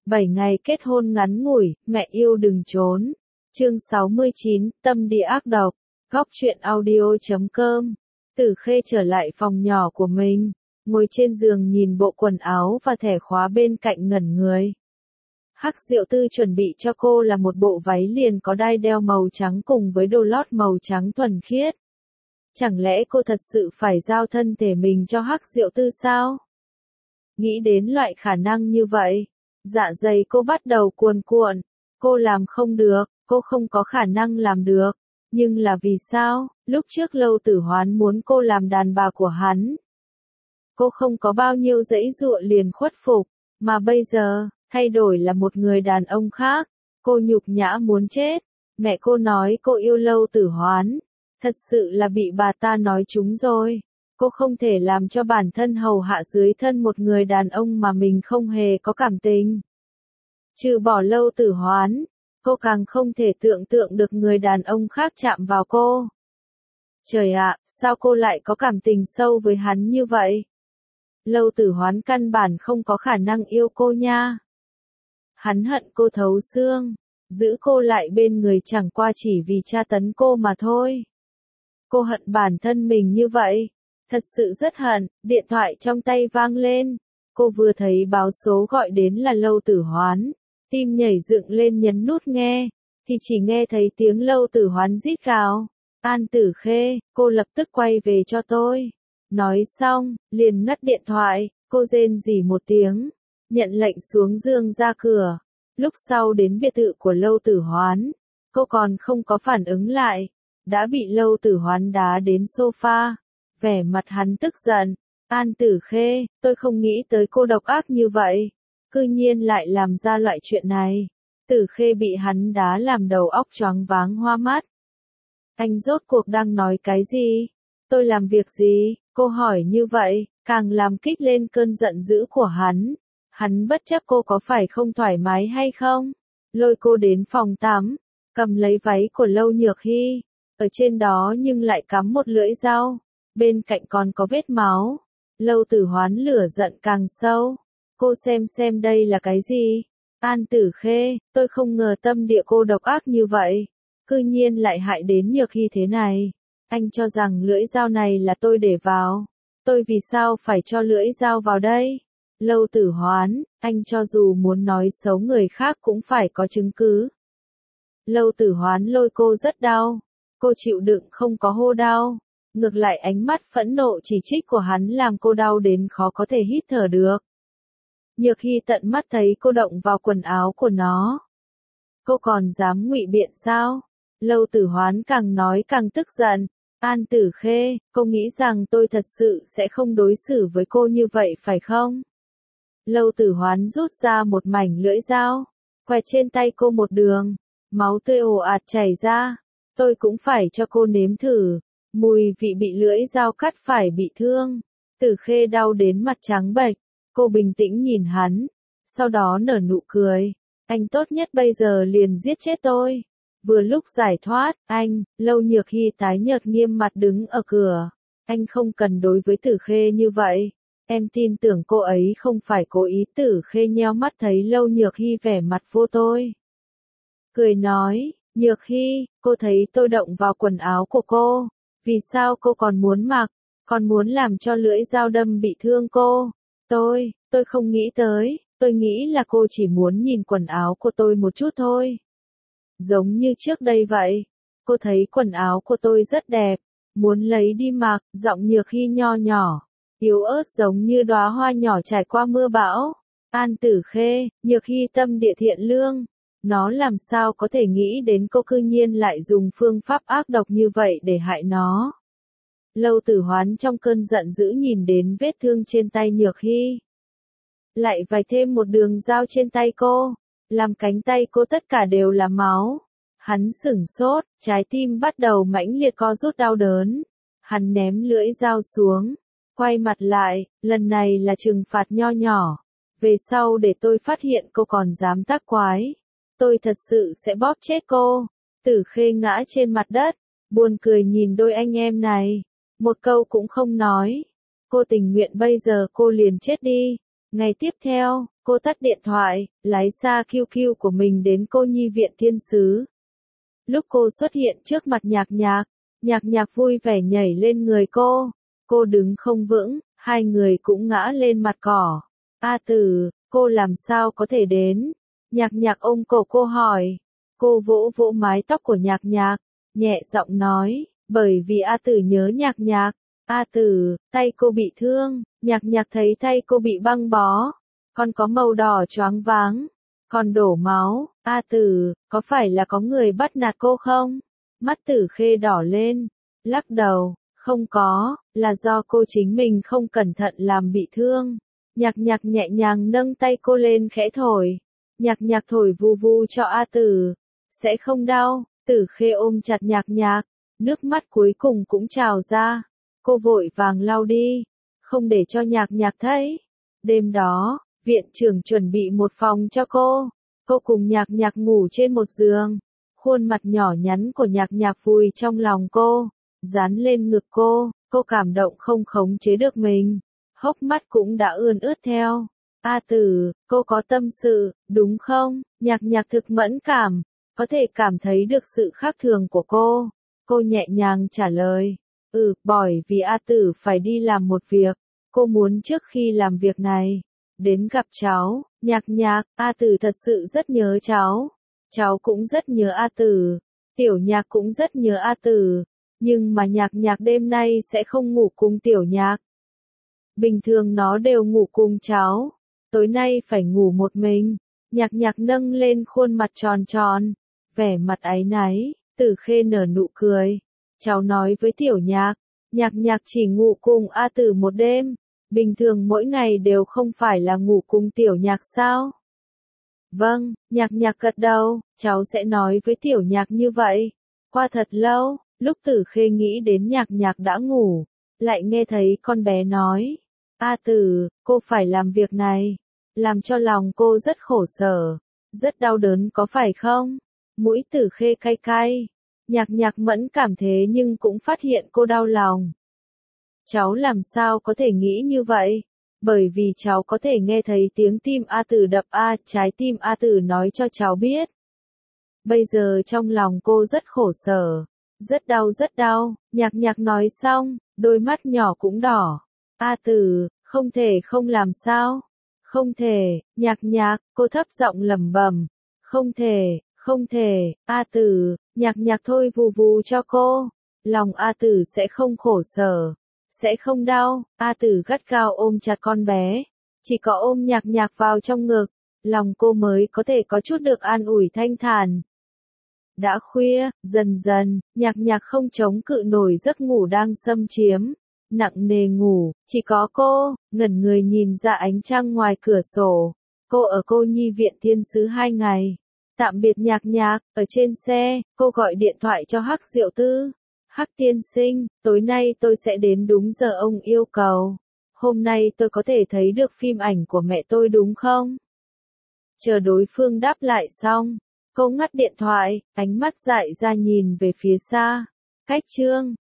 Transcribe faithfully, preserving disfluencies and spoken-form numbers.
bảy ngày kết hôn ngắn ngủi, mẹ yêu đừng trốn. Chương sáu mươi chín, tâm địa ác độc. Góc truyện audio chấm com. Tử Khê trở lại phòng nhỏ của mình, ngồi trên giường nhìn bộ quần áo và thẻ khóa bên cạnh ngẩn người. Hắc Diệu Tư chuẩn bị cho cô là một bộ váy liền có đai đeo màu trắng cùng với đồ lót màu trắng thuần khiết. Chẳng lẽ cô thật sự phải giao thân thể mình cho Hắc Diệu Tư sao? Nghĩ đến loại khả năng như vậy, dạ dày cô bắt đầu cuồn cuộn. Cô làm không được, cô không có khả năng làm được. Nhưng là vì sao, lúc trước Lâu Tử Hoán muốn cô làm đàn bà của hắn. Cô không có bao nhiêu dãy dụa liền khuất phục, mà bây giờ, thay đổi là một người đàn ông khác. Cô nhục nhã muốn chết. Mẹ cô nói cô yêu Lâu Tử Hoán. Thật sự là bị bà ta nói trúng rồi. Cô không thể làm cho bản thân hầu hạ dưới thân một người đàn ông mà mình không hề có cảm tình. Trừ bỏ Lâu Tử Hoán, cô càng không thể tưởng tượng được người đàn ông khác chạm vào cô. Trời ạ, sao cô lại có cảm tình sâu với hắn như vậy? Lâu Tử Hoán căn bản không có khả năng yêu cô nha. Hắn hận cô thấu xương, giữ cô lại bên người chẳng qua chỉ vì tra tấn cô mà thôi. Cô hận bản thân mình như vậy. Thật sự rất hận. Điện thoại trong tay vang lên. Cô vừa thấy báo số gọi đến là Lâu Tử Hoán. Tim nhảy dựng lên nhấn nút nghe. Thì chỉ nghe thấy tiếng Lâu Tử Hoán rít gào. An Tử Khê, cô lập tức quay về cho tôi. Nói xong, liền ngắt điện thoại. Cô rên rỉ một tiếng. Nhận lệnh xuống giường ra cửa. Lúc sau đến biệt thự của Lâu Tử Hoán. Cô còn không có phản ứng lại. Đã bị Lâu Tử Hoán đá đến sofa. Vẻ mặt hắn tức giận. An Tử Khê, tôi không nghĩ tới cô độc ác như vậy. Cư nhiên lại làm ra loại chuyện này. Tử Khê bị hắn đá làm đầu óc choáng váng hoa mắt. Anh rốt cuộc đang nói cái gì? Tôi làm việc gì? Cô hỏi như vậy, càng làm kích lên cơn giận dữ của hắn. Hắn bất chấp cô có phải không thoải mái hay không? Lôi cô đến phòng tắm, cầm lấy váy của Lâu Nhược Hy. Ở trên đó nhưng lại cắm một lưỡi dao. Bên cạnh còn có vết máu. Lâu Tử Hoán lửa giận càng sâu. Cô xem xem đây là cái gì? An Tử Khê, tôi không ngờ tâm địa cô độc ác như vậy. Cư nhiên lại hại đến Nhược Hy thế này. Anh cho rằng lưỡi dao này là tôi để vào. Tôi vì sao phải cho lưỡi dao vào đây? Lâu Tử Hoán, anh cho dù muốn nói xấu người khác cũng phải có chứng cứ. Lâu Tử Hoán lôi cô rất đau. Cô chịu đựng không có hô đau. Ngược lại ánh mắt phẫn nộ chỉ trích của hắn làm cô đau đến khó có thể hít thở được. Nhược Hy tận mắt thấy cô động vào quần áo của nó. Cô còn dám ngụy biện sao? Lâu Tử Hoán càng nói càng tức giận. An Tử Khê, cô nghĩ rằng tôi thật sự sẽ không đối xử với cô như vậy phải không? Lâu Tử Hoán rút ra một mảnh lưỡi dao, quẹt trên tay cô một đường. Máu tươi ồ ạt chảy ra. Tôi cũng phải cho cô nếm thử. Mùi vị bị lưỡi dao cắt phải bị thương. Tử Khê đau đến mặt trắng bệch. Cô bình tĩnh nhìn hắn. Sau đó nở nụ cười. Anh tốt nhất bây giờ liền giết chết tôi. Vừa lúc giải thoát, anh, Lâu Nhược Hy tái nhợt nghiêm mặt đứng ở cửa. Anh không cần đối với Tử Khê như vậy. Em tin tưởng cô ấy không phải cố ý. Tử Khê nheo mắt thấy Lâu Nhược Hy vẻ mặt vô tôi. Cười nói, Nhược Hy, cô thấy tôi động vào quần áo của cô. Vì sao cô còn muốn mặc, còn muốn làm cho lưỡi dao đâm bị thương cô? Tôi, tôi không nghĩ tới, tôi nghĩ là cô chỉ muốn nhìn quần áo của tôi một chút thôi. Giống như trước đây vậy, cô thấy quần áo của tôi rất đẹp, muốn lấy đi mặc, giọng Nhược Hy nho nhỏ, yếu ớt giống như đóa hoa nhỏ trải qua mưa bão. An Tử Khê, Nhược Hy tâm địa thiện lương. Nó làm sao có thể nghĩ đến cô cư nhiên lại dùng phương pháp ác độc như vậy để hại nó. Lâu Tử Hoán trong cơn giận dữ nhìn đến vết thương trên tay Nhược Hy. Lại vạch thêm một đường dao trên tay cô. Làm cánh tay cô tất cả đều là máu. Hắn sửng sốt, trái tim bắt đầu mãnh liệt co rút đau đớn. Hắn ném lưỡi dao xuống. Quay mặt lại, lần này là trừng phạt nho nhỏ. Về sau để tôi phát hiện cô còn dám tác quái. Tôi thật sự sẽ bóp chết cô. Tử Khê ngã trên mặt đất, buồn cười nhìn đôi anh em này. Một câu cũng không nói. Cô tình nguyện bây giờ cô liền chết đi. Ngày tiếp theo, Cô tắt điện thoại, lái xa quy quy của mình đến cô nhi viện thiên sứ. Lúc cô xuất hiện trước mặt nhạc nhạc, nhạc nhạc vui vẻ nhảy lên người cô. Cô đứng không vững, hai người cũng ngã lên mặt cỏ. A Tử, cô làm sao có thể đến? Nhạc nhạc ôm cổ cô hỏi. Cô vỗ vỗ mái tóc của nhạc nhạc, nhẹ giọng nói, bởi vì A Tử nhớ nhạc nhạc. A Tử, tay cô bị thương, nhạc nhạc thấy tay cô bị băng bó. Còn có màu đỏ choáng váng, còn đổ máu. A Tử, có phải là có người bắt nạt cô không? Mắt Tử Khê đỏ lên, lắc đầu, không có, là do cô chính mình không cẩn thận làm bị thương. Nhạc nhạc nhẹ nhàng nâng tay cô lên khẽ thổi. Nhạc nhạc thổi vù vù cho A Tử. Sẽ không đau. Tử Khê ôm chặt nhạc nhạc. Nước mắt cuối cùng cũng trào ra. Cô vội vàng lau đi. Không để cho nhạc nhạc thấy. Đêm đó, viện trưởng chuẩn bị một phòng cho cô. Cô cùng nhạc nhạc ngủ trên một giường. Khuôn mặt nhỏ nhắn của nhạc nhạc vùi trong lòng cô. Dán lên ngực cô. Cô cảm động không khống chế được mình. Hốc mắt cũng đã ươn ướt theo. A Tử, cô có tâm sự, đúng không? Nhạc nhạc thực mẫn cảm, có thể cảm thấy được sự khác thường của cô. Cô nhẹ nhàng trả lời. Ừ, bởi vì A Tử phải đi làm một việc. Cô muốn trước khi làm việc này, đến gặp cháu. Nhạc nhạc, A Tử thật sự rất nhớ cháu. Cháu cũng rất nhớ A Tử. Tiểu nhạc cũng rất nhớ A Tử. Nhưng mà nhạc nhạc đêm nay sẽ không ngủ cùng tiểu nhạc. Bình thường nó đều ngủ cùng cháu. Tối nay phải ngủ một mình. Nhạc nhạc nâng lên khuôn mặt tròn tròn. Vẻ mặt áy náy. Tử Khê nở nụ cười. Cháu nói với tiểu nhạc. Nhạc nhạc chỉ ngủ cùng A Tử một đêm. Bình thường mỗi ngày đều không phải là ngủ cùng tiểu nhạc sao? Vâng, nhạc nhạc gật đầu. Cháu sẽ nói với tiểu nhạc như vậy. Qua thật lâu, lúc Tử Khê nghĩ đến nhạc nhạc đã ngủ. Lại nghe thấy con bé nói. A Tử, cô phải làm việc này. Làm cho lòng cô rất khổ sở. Rất đau đớn có phải không? Mũi Tử Khê cay cay. Nhạc nhạc mẫn cảm thế nhưng cũng phát hiện cô đau lòng. Cháu làm sao có thể nghĩ như vậy? Bởi vì cháu có thể nghe thấy tiếng tim A Tử đập A, trái tim A Tử nói cho cháu biết. Bây giờ trong lòng cô rất khổ sở. Rất đau rất đau. Nhạc nhạc nói xong, đôi mắt nhỏ cũng đỏ. A Tử, không thể không làm sao? Không thể, nhạc nhạc, cô thấp giọng lẩm bẩm. Không thể, không thể, A Tử, nhạc nhạc thôi vù vù cho cô. Lòng A Tử sẽ không khổ sở, sẽ không đau. A Tử gắt gao ôm chặt con bé. Chỉ có ôm nhạc nhạc vào trong ngực, lòng cô mới có thể có chút được an ủi thanh thản. Đã khuya, dần dần, nhạc nhạc không chống cự nổi giấc ngủ đang xâm chiếm. Nặng nề ngủ, chỉ có cô, ngẩn người nhìn ra ánh trăng ngoài cửa sổ. Cô ở cô nhi viện thiên sứ hai ngày. Tạm biệt nhạc nhạc, ở trên xe, cô gọi điện thoại cho Hắc Diệu Tư. Hắc tiên sinh, tối nay tôi sẽ đến đúng giờ ông yêu cầu. Hôm nay tôi có thể thấy được phim ảnh của mẹ tôi đúng không? Chờ đối phương đáp lại xong, cô ngắt điện thoại, ánh mắt dại ra nhìn về phía xa. Cách chương